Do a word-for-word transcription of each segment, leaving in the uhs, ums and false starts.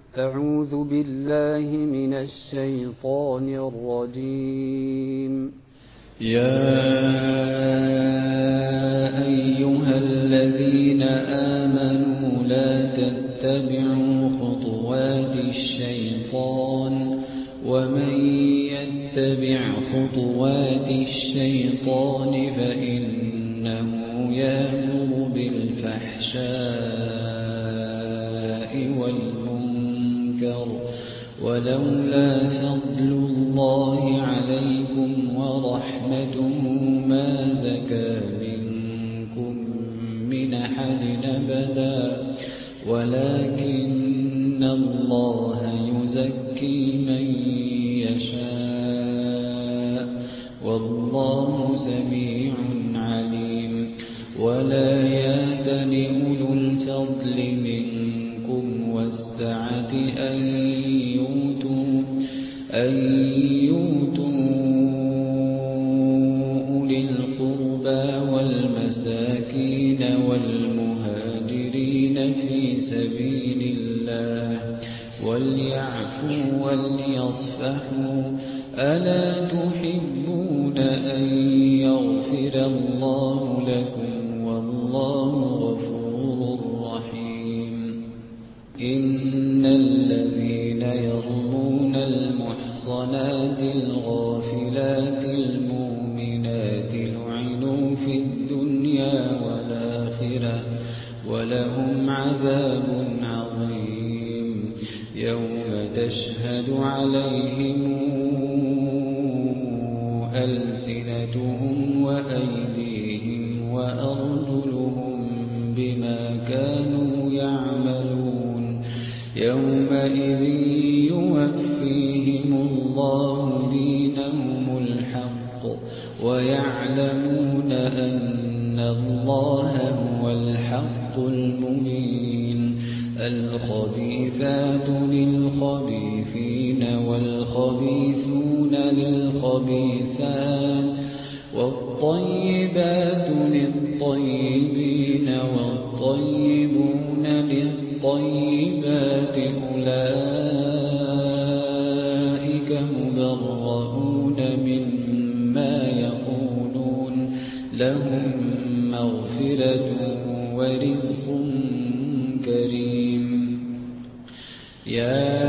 أعوذ بالله من الشيطان الرجيم. يا أيها الذين آمنوا لا تتبعوا خطوات الشيطان ومن يتبع خطوات الشيطان فإنه يأمر بالفحشاء والمنكر ولولا فضل الله عليكم ورحمته ما زكى منكم من أحد أبدا ولكن الله يزكي من يشاء والله سميع عليم. ولا يأتل أولو الفضل منكم والسعة أن يؤتوا أن يؤتوا أولي القربى والمساكين والمهاجرين في سبيل الله وليعفوا وليصفحوا ألا تحبون أن يغفر الله لكم والله غفور رحيم. إن الذين يرمون المحصنات الغافلات المؤمنات لعنوا في الدنيا والآخرة ولهم عذاب عظيم يوم تشهد عليهم ألسنتهم وأيديهم وأرجلهم بما كانوا يعملون يومئذ يوفيهم الله دينهم الحق ويعلمون أن الله هو الحق المبين. الخبيثات للخبيثين والخبيثون للخبيثات والطيبات للطيبين والطيبون للطيبات أولئك مبرؤون مما يقولون لهم مغفرة ورزق كريم. يا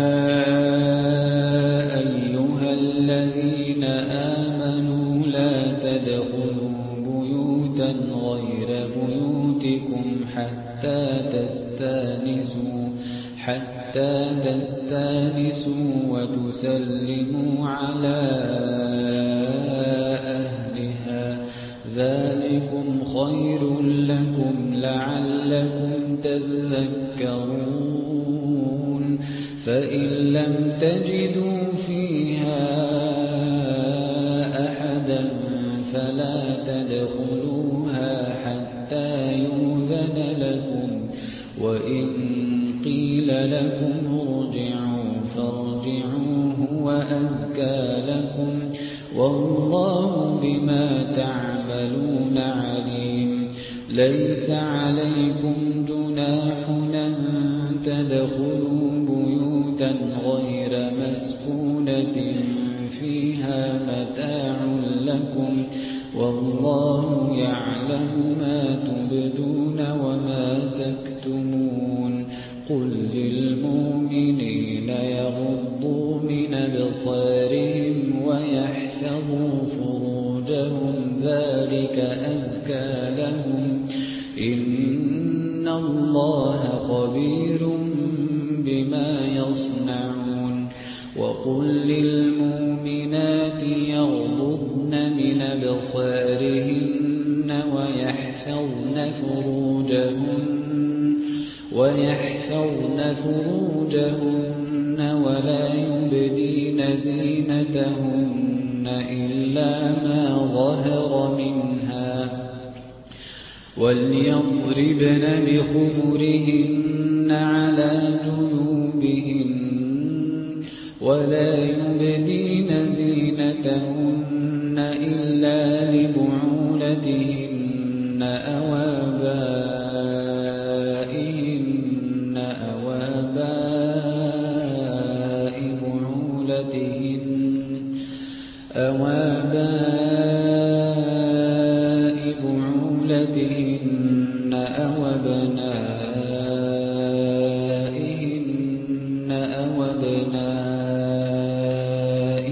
أيها الذين آمنوا لا تدخلوا بيوتا غير بيوتكم حتى تستانسوا حتى تستانسوا وتسلموا على أهلها ذلكم خير لكم لعلكم تذكرون. فإن لم تجدوا فيها أحدا فلا تدخلوها حتى يؤذن لكم وإن قيل لكم ارجعوا فارجعوا هو أزكى لكم والله بما تعملون عليم. ليس عليكم جناح أن تدخلوا بيوتا غير مسكونة فيها متاع لكم والله يعلم ما تبدون وما تكتمون. قل للمؤمنين يغضوا من أبصارهم ويحفظوا فروجهم ذلك أزكى لهم إن الله خبير بما يصنعون. وقل للمؤمنات يغضضن من أبصارهن ويحفظن فروجهن ويحفظن فروجهن ولا يبدين زينتهن إلا ما ظهر منها وليضربن بخمرهن على جيوبهن ولا يبدين زينتهن إلا لبعولتهن أو آبائهن أو آباء بعولتهن أو آباء بعولتهن أو أبنائهن أو أبناء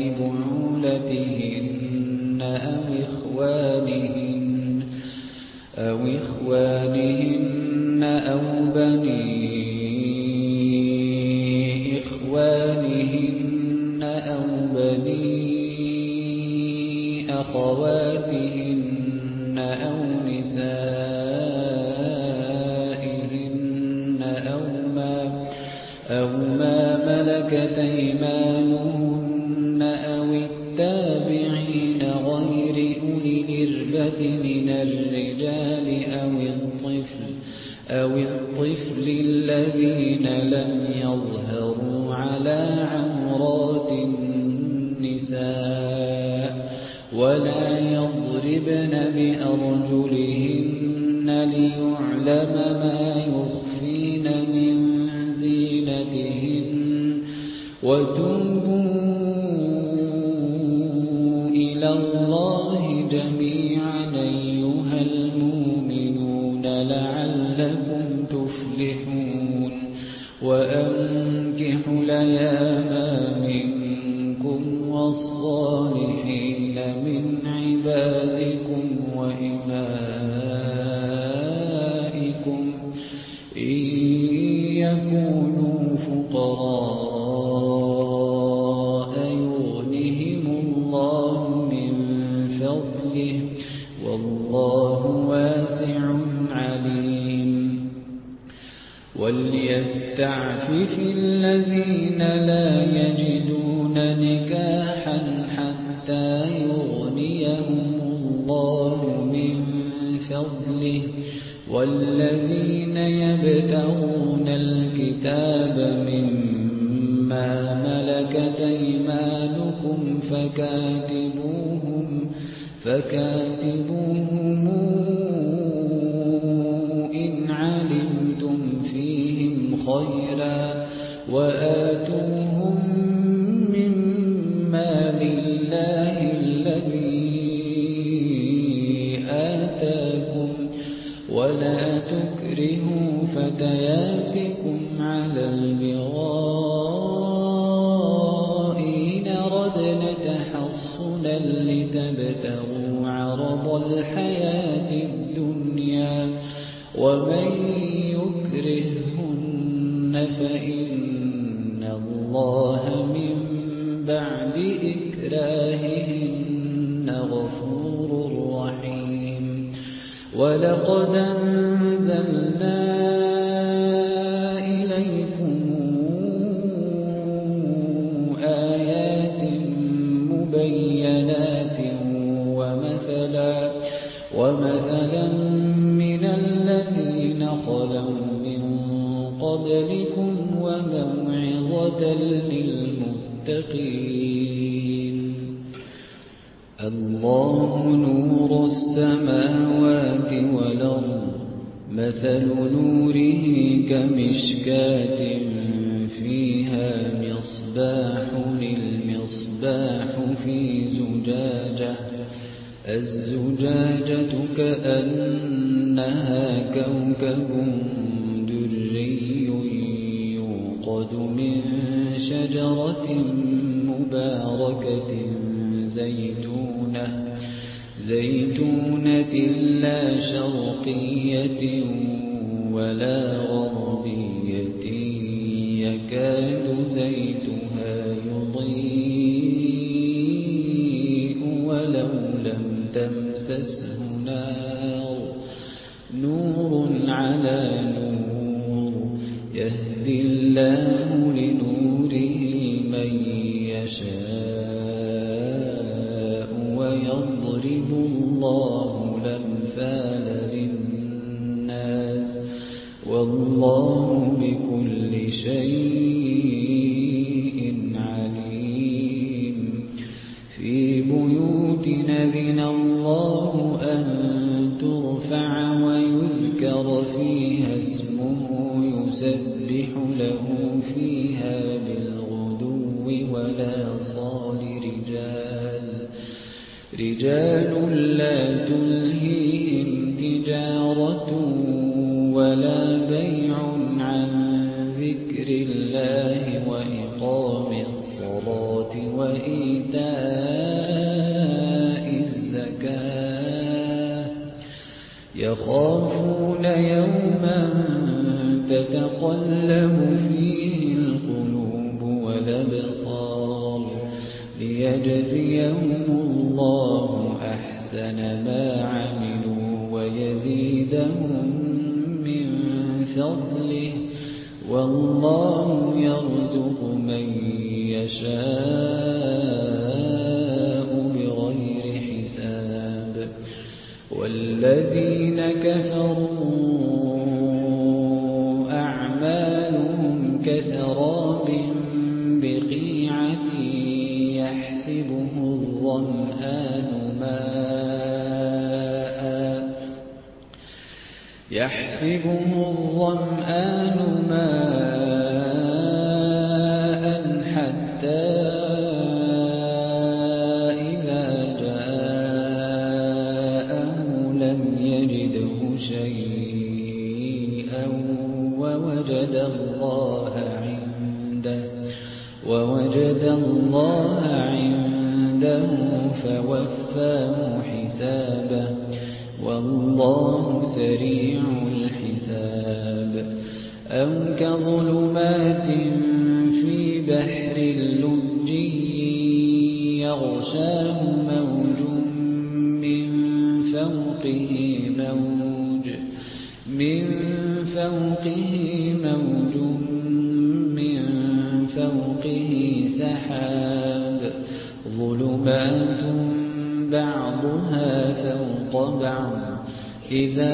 بعولتهن أو إخوانهن أو إخوانهن أو بني إخوانهن أو بني أخواتهن أو نسائهن أو ما أو ما ملكت أيمانهن أو التابعين غير أولي الإربة من الرجال أو الطفل أو الطفل الذين لم يظهروا على عورات النساء ولا يضربن بأرجلهن ليعلم ما يخفين من زينتهن وتوبوا إلى الله جميعا أيها المؤمنون لعلكم تفلحون وأنكحوا الأيام منكم والصالحين من عبادكم وإمائكم إن يكونوا فقراء يغنهم الله من فضله والله واسع عليم وليستعفف الذين لا يجدون نكاحا حتى يغنيهم الله من فضله والذين يبتغون الكتاب مما ملكت أيمانكم فكاتبوهم فكاتبوهم إن علمتم فيهم خيرا وآتوهم من مال الله الذي آتاكم ولا تكرهوا فتياتكم على البغاء إن ردن تحصنا لتبتغوا عرض الحياة الدنيا ومن يكرهن فإن الله من بعد إكراههن غفور رحيم ولقد أنزلنا إليكم آيات مبينات ومثلا ومثلا من الذين خلوا من قبلكم وموعظة للمتقين الله نور السماوات والأرض مثل نوره كمشكاة فيها مصباح المصباح في زجاجة الزجاجة كأنها كوكب دري يوقد من شجرة مباركة زيتونة زيتونة لا شرقية ولا غربية يكاد زيتها يضيء ولو لم تمسسه نار نور على نور يهدي الله لنوره من يشاء ويضرب الله الأمثال للناس والله بكل شيء عليم في بيوت أذن الله أن ترفع ويذكر فيها اسمه يسبح له فيها بالغدو ولا صال رجال رجال لا تلهيهم تجارة ولا بيع عن ذكر الله وإقام الصلاة وإيتاء الزكاة يخافون يوما تتقلب فيه القلوب والأبصار ليجزيهم الله أحسن ما عملوا ويزيدهم من فضله والله يرزق من يشاء بغير حساب والذين كفروا أعمالهم كسراب بقيعة يحسبه الظمآن ماء يحسبه الظمآن ماء حتى إذا جاءه لم يجده شيئا ووجد الله عنده ووجد الله عنده فوفاه حسابه والله سريع الحساب أو كظلمات في بحر لجي يغشاه موج من فوقه موج من فوقه موج من فوقه سحاب ظلمات بعضها فوق بعض إذا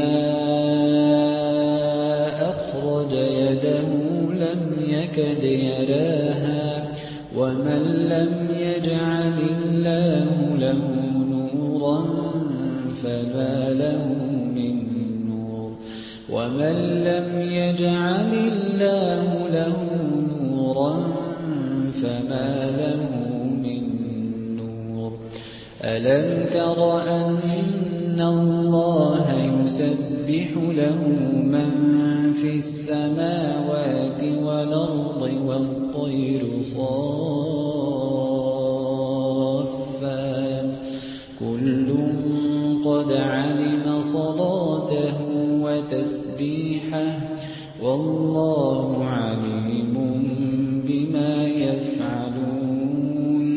أخرج يده لم يكد يراها ومن لم يجعل الله له نورا فما له من نور ومن لم يجعل الله له نورا فما له من نور ألم تر أن الله يسبح له من في السماوات والأرض والطير صافات كل قد علم صلاته وتسبيحه والله عليم بما يفعلون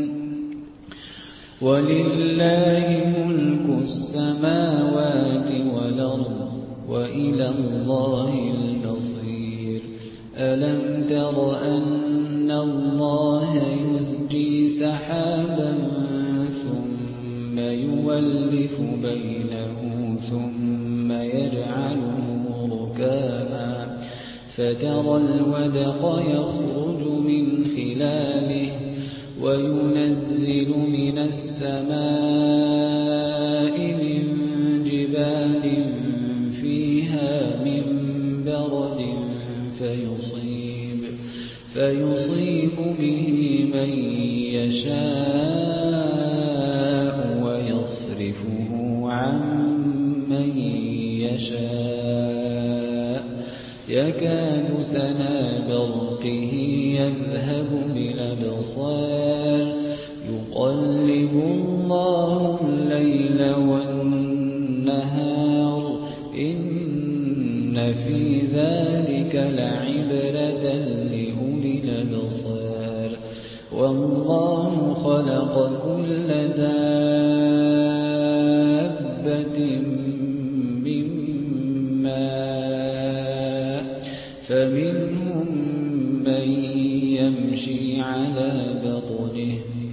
ولله ملك السماوات والأرض وإلى الله المصير ألم تر أن الله يزجي سحابا ثم يولف بينه ثم يجعله ركاما فترى الودق يخرج من خلاله وينزل من السماء من جبال فيها من برد فيصيب فيصيب به من يشاء ويصرفه عن من يشاء يكاد سنا برقه يذهب بالأبصار يقلب الله الليل والنهار إن في ذلك لعبرة لأولي الأبصار والله خلق كل دابة من ماء فمنهم من يمشي على بطنه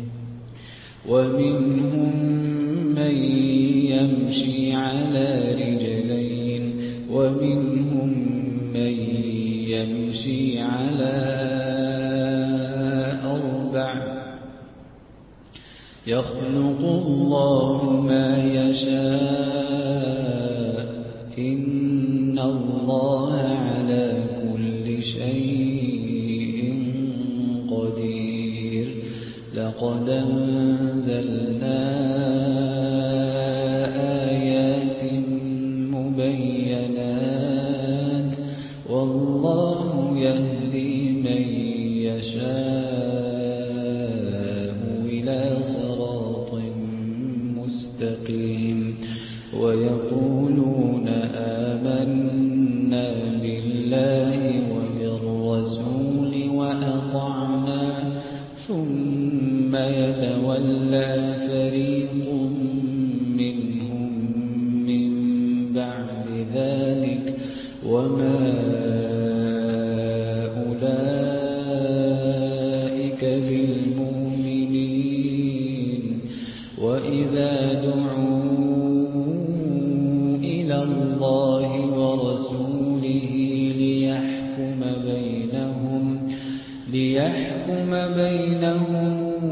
ومنهم من يمشي على رجلين ومنهم من يمشي على أربع يخلق الله ما يشاء إن الله على كل شيء قدير ولقد أنزلنا آيات مبينات والله يهدي من يشاء إلى صراط مستقيم ويقولون آمنا بالله وبالرسول وأطعنا ثم يتولى فريق منهم من بعد ذلك وما أولئك بالمؤمنين وإذا دعوا إلى الله ورسوله ليحكم بينهم ليحكم بينهم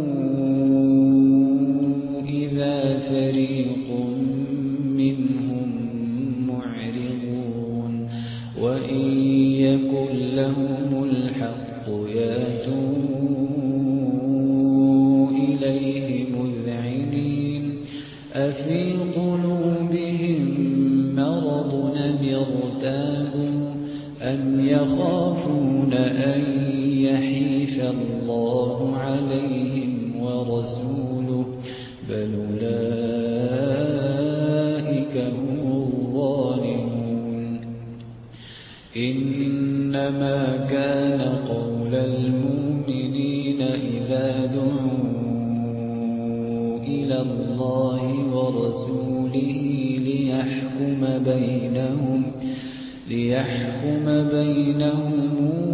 إذا فريق منهم معرضون وإن يكن لهم الحق يأتوا إليه مذعنين أفي قلوبهم مرض أم ارتابوا أم يخافون أن يحيف الله عليهم ورسوله بل أولئك هم الظالمون إنما كان قول المؤمنين إذا دعوا إلى الله ورسوله ليحكم بينهم ليحكم بينهم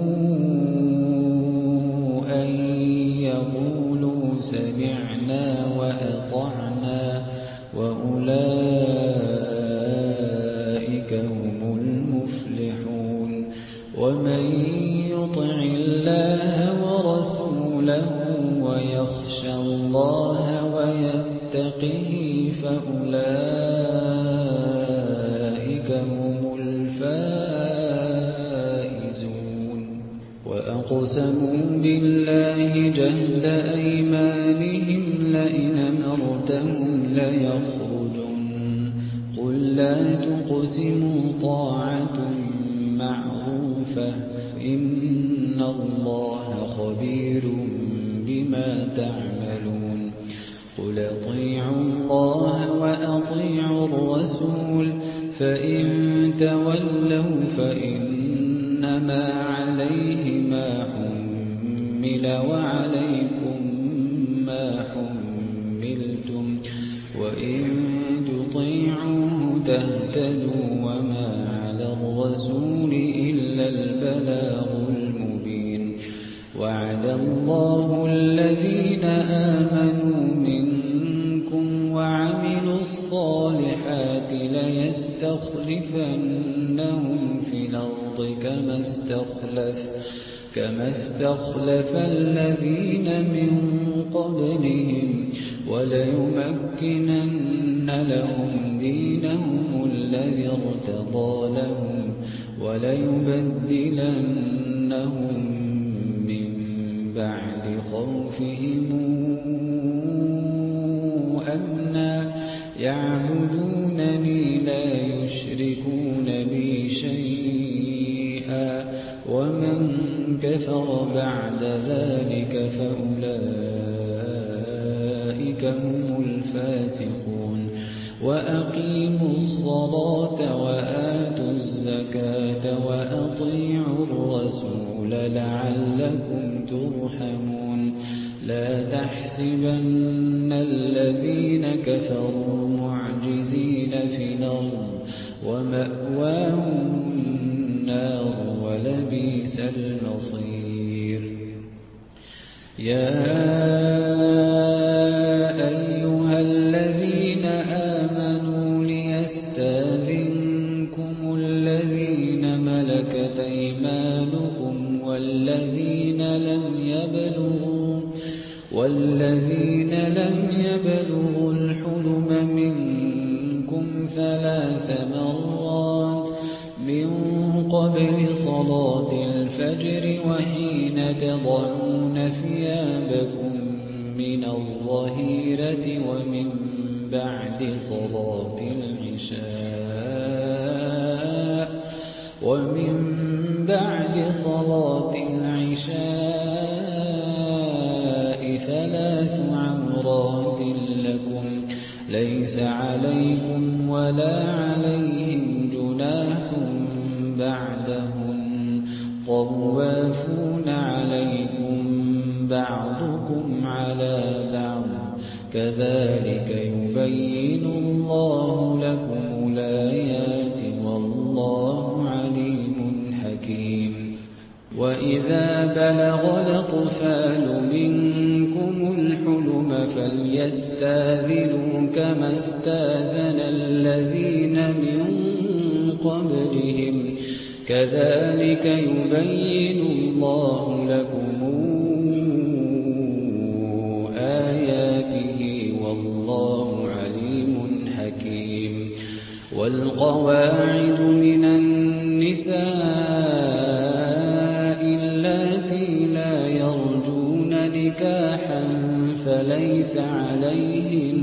أن يقولوا سمعنا وأطعنا وأولئك هم المفلحون ومن يطع الله ورسوله ويخشى الله ويتقه فأولئك هم الفائزون وأقسموا بالله جهد أيمانهم لئن أمرتهم ليخرجن قل لا تقسموا طاعة معروفة إن الله خبير بما تعملون قل أطيعوا الله وأطيعوا الرسول فإن تولوا فإنما عليه ما حمل وعليكم ما حملتم وإن تطيعوه تهتدوا وما على الرسول إلا البلاغ المبين وعد الله الذين آمنوا منكم وعملوا الصالحات ليستخلفنهم في الأرض كما استخلف كما استخلف الذين من قبلهم وليمكنن لهم دينهم الذي ارتضى لهم وليبدلنهم من بعد خوفهم أمنا يعبدونني لا يشركون بي شيئا ومن كفر بعد ذلك فأولئك هم الفاسقون وأقيموا الصلاة وآتوا الزكاة وأطيعوا الرسول لعلكم ترحمون لا تحسبن الذين كفروا معجزين في الأرض ومأواهم النار ولبئس المصير يا أيها الذين آمنوا ليستاذنكم الذين ملكت أيمانكم والذين لم يبلغوا والذين لم يبلغوا الحلم منكم ثلاث مرات من قبل صلاة الفجر وحين تضعون ثيابكم من الظهيرة ومن بعد صلاة العشاء ومن بعد صلاة العشاء ثلاث عورات لكم ليس عليكم ولا عليهم جناح بعدهم طوافون عليكم بعضكم على بعض كذلك يبين الله لكم الآيات والله عليم حكيم وإذا بلغ الأطفال منكم الحلم فليستاذنوا كما استاذن الذين من قبلهم كذلك يبين الله لكم آياته والله عليم حكيم والقواعد من النساء اللاتي لا يرجون نكاحا فليس عليهن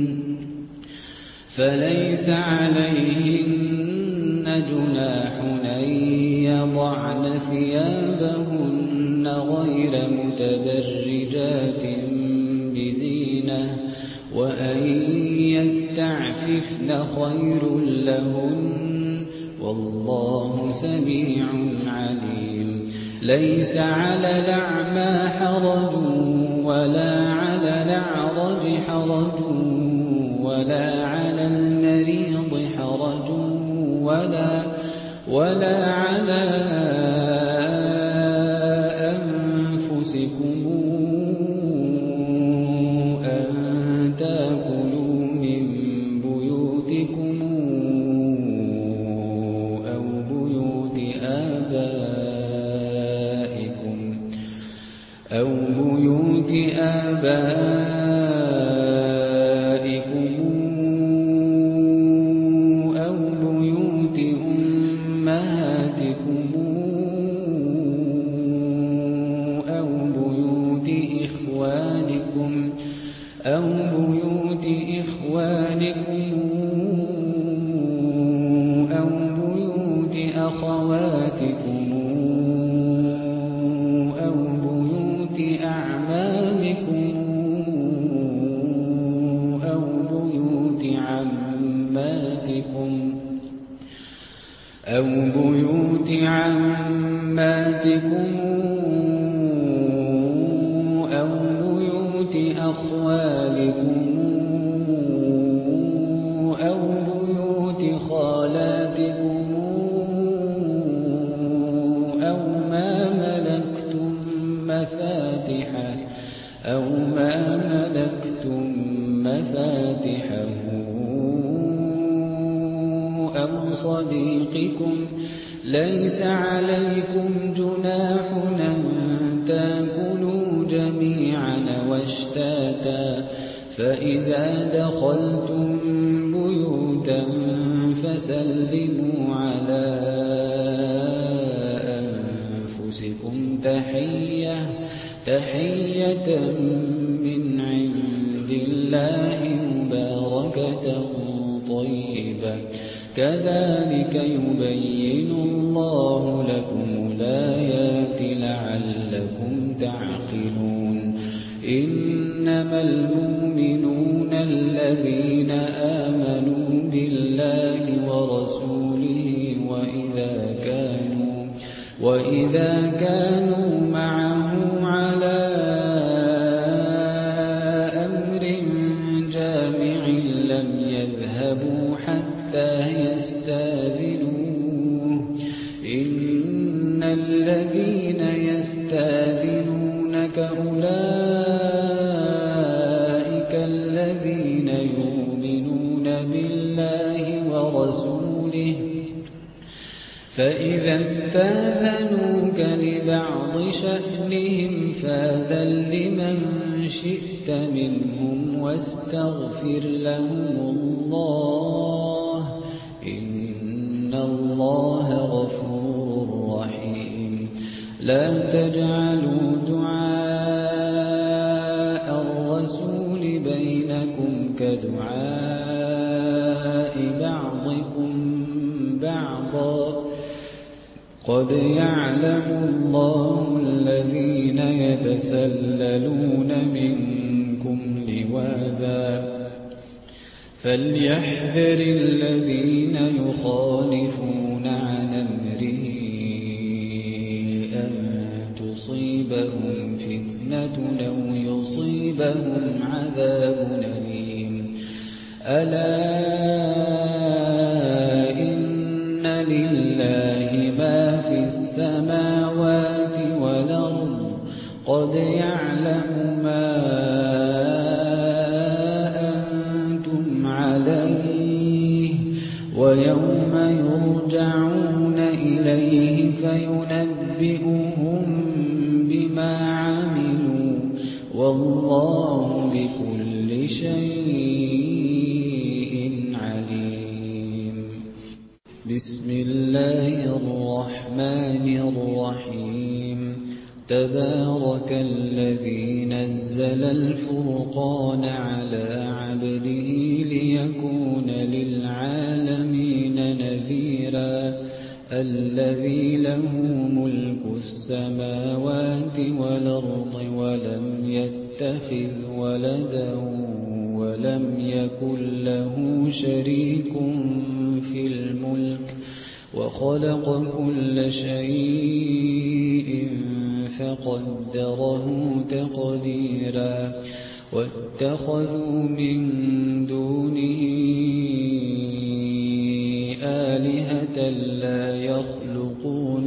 فليس عليهن جناح أن يضعن ثيابهن غير متبرجات بزينة وأن يستعففن خير لهن والله سميع عليم ليس على الأعمى حرج ولا على الأعرج حرج ولا على المريض حرج ولا ولا على أنفسكم أن تأكلوا من بيوتكم أو بيوت آبائكم أو بيوت آبائكم أو بيوت أمهاتكم أو بيوت إخوانكم أو بيوت إخوانكم أو بيوت أخواتكم أو بيوت أعمامكم أو بيوت عماتكم أو بيوت عماتكم أو بيوت أخوالكم أو بيوت خالاتكم أو ما ملكتم مفاتحه أو ما ملكتم مفاتحه أو صديقكم ليس عليكم جناح أن تأكلوا جميعا واشتاتا فإذا دخلتم بيوتا فسلموا على أنفسكم تحية تحية من عند الله مباركة طيبة كذلك يبين الله لكم الآيات لعلكم تعقلون إنما المؤمنون الذين آمنوا بالله ورسوله وإذا كانوا وإذا كانوا معه على أمر جامع لم يذهبوا حتى يستاذنوه إن الذين يستاذنونك أولئك الذين يؤمنون بالله ورسوله فإذا استاذنوك لبعض شأنهم فاذن لمن شئت منهم واستغفر لهم الله إن الله غفور رحيم لا تجعلوا دعاء دعاء بعضكم بعضا قد يعلم الله الذين يتسللون منكم لواذا فليحذر الذين يخالفون عن أمره أن تصيبهم فتنة أو يصيبهم عذاب أليم ألا إن لله ما في السماوات والأرض قد يعلم ما أنتم عليه ويوم يرجعون إليه فينبئهم بما عملوا والله بكل شيء عليم. بسم الله الرحمن الرحيم. تبارك الذي نزل الفرقان على عبده ليكون للعالمين نذيرا الذي له ملك السماوات والأرض ولم يتخذ ولدا ولم يكن له شريك في الملك وخلق كل شيء فقدره تقديرا واتخذوا من دونه آلهة لا يخلقون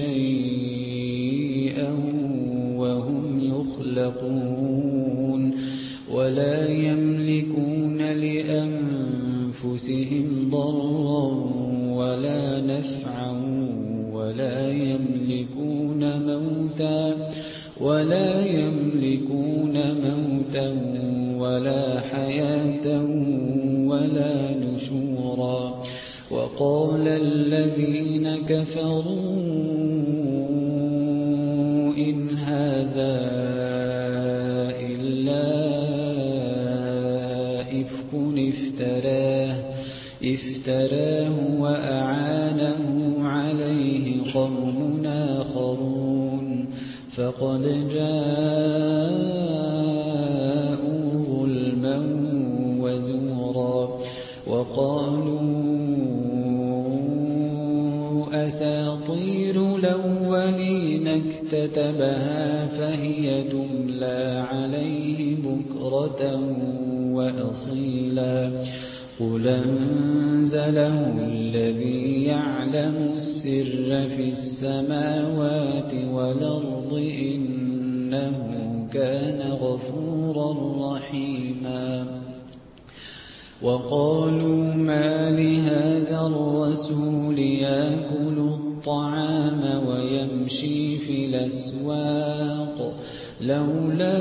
شيئا وهم يخلقون ولا يملكون لأنفسهم ضرا ولا نفعا ولا يملكون موتا ولا يملكون موتا ولا حياة ولا نشورا وقال الذين كفروا إن هذا إلا إفك افتراه افتراه وأعانه عليه قوم آخرون فقد جاءوا ظلما وزورا وقالوا أساطير الأولين اكتتبها فهي تملى عليه بكرة وأصيلا قل أنزله الذي يعلم السر في السماوات والأرض إنه كان غفورا رحيما وقالوا ما لهذا الرسول يأكل الطعام ويمشي في الأسواق لولا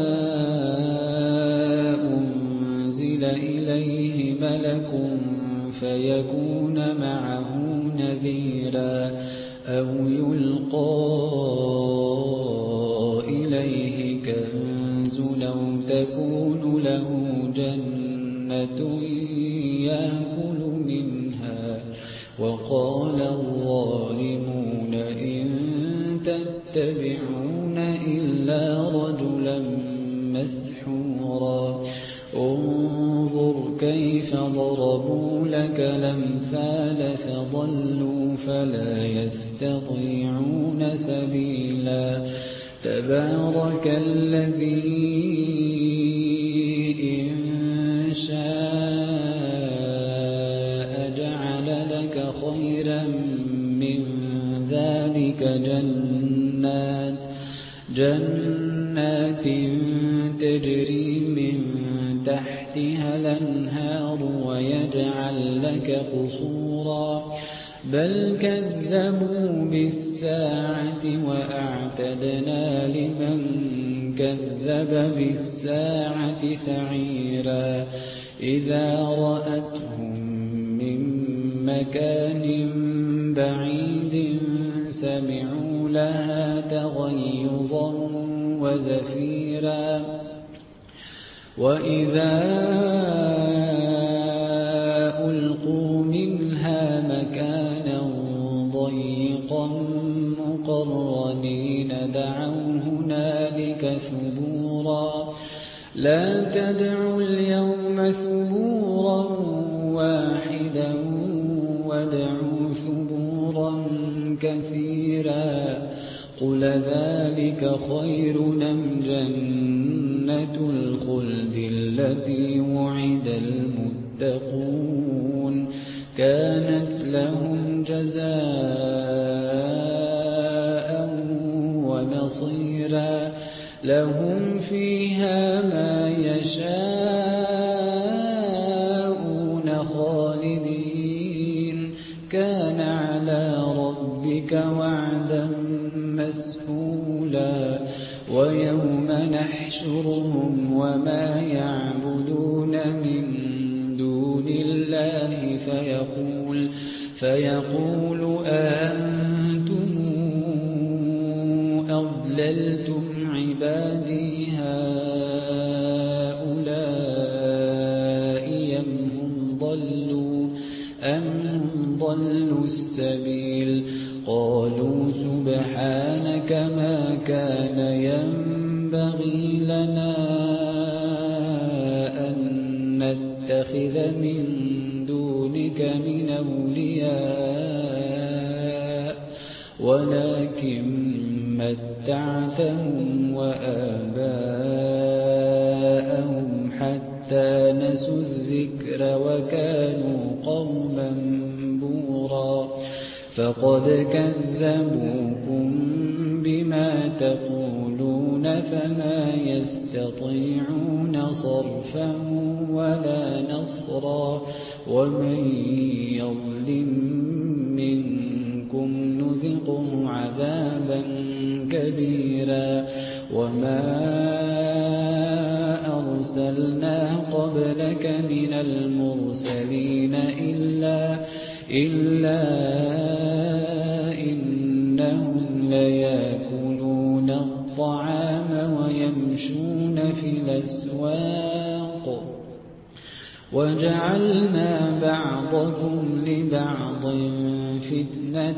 أنزل إليه ملك فيكون معه نذيرا أو يلقى إليه كنز أو تكون له جنة يأكل منها وقال الظالمون إن تتبعون إلا رجلا مسحورا انظر كيف ضربوا لك الأمثال فضلوا فلا يستطيعون سبيلا تبارك الذي إن شاء جعل لك خيرا من ذلك جنات جنات تجري من تحتها الأنهار ويجعل لك قصورا بل كذبوا بالساعة وأعتدنا لمن كذب بالساعة سعيرا إذا رأتهم من مكان بعيد سمعوا لها تغيظا وزفيرا وإذا فريقا مقرنين دعوا هنالك ثبورا لا تدعوا اليوم ثبورا واحدا وادعوا ثبورا كثيرا قل ذلك خير أم جنة الخلد التي وعد المتقون كانت لهم جزاء ومصيرا لهم فيها ما يشاءون خالدين كان على ربك وعدا مسئولا ويوم نحشرهم وما يعبدون من دون الله فيقول فيقول أنتم أضللتم عبادي هؤلاء أم هم ضلوا أم هم ضلوا السبيل قالوا سبحانك ما كان ينبغي لنا أن نتخذ من دونك من أولياء ولكن متعتهم وآباءهم حتى نسوا الذكر وكانوا قوما بورا فقد كذبوكم بما تقولون فما يستطيعون صرفا ولا نصرا ومن يظلم منكم نذقه عذابا كبيرا وما أرسلنا قبلك من المرسلين إلا إلا إنهم ليأكلون الطعام ويمشون في الأسواق وجعلنا بعضكم لبعض فتنة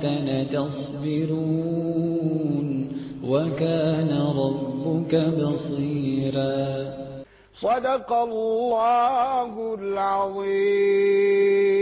تصبرون وكان ربك بصيرا صدق الله العظيم.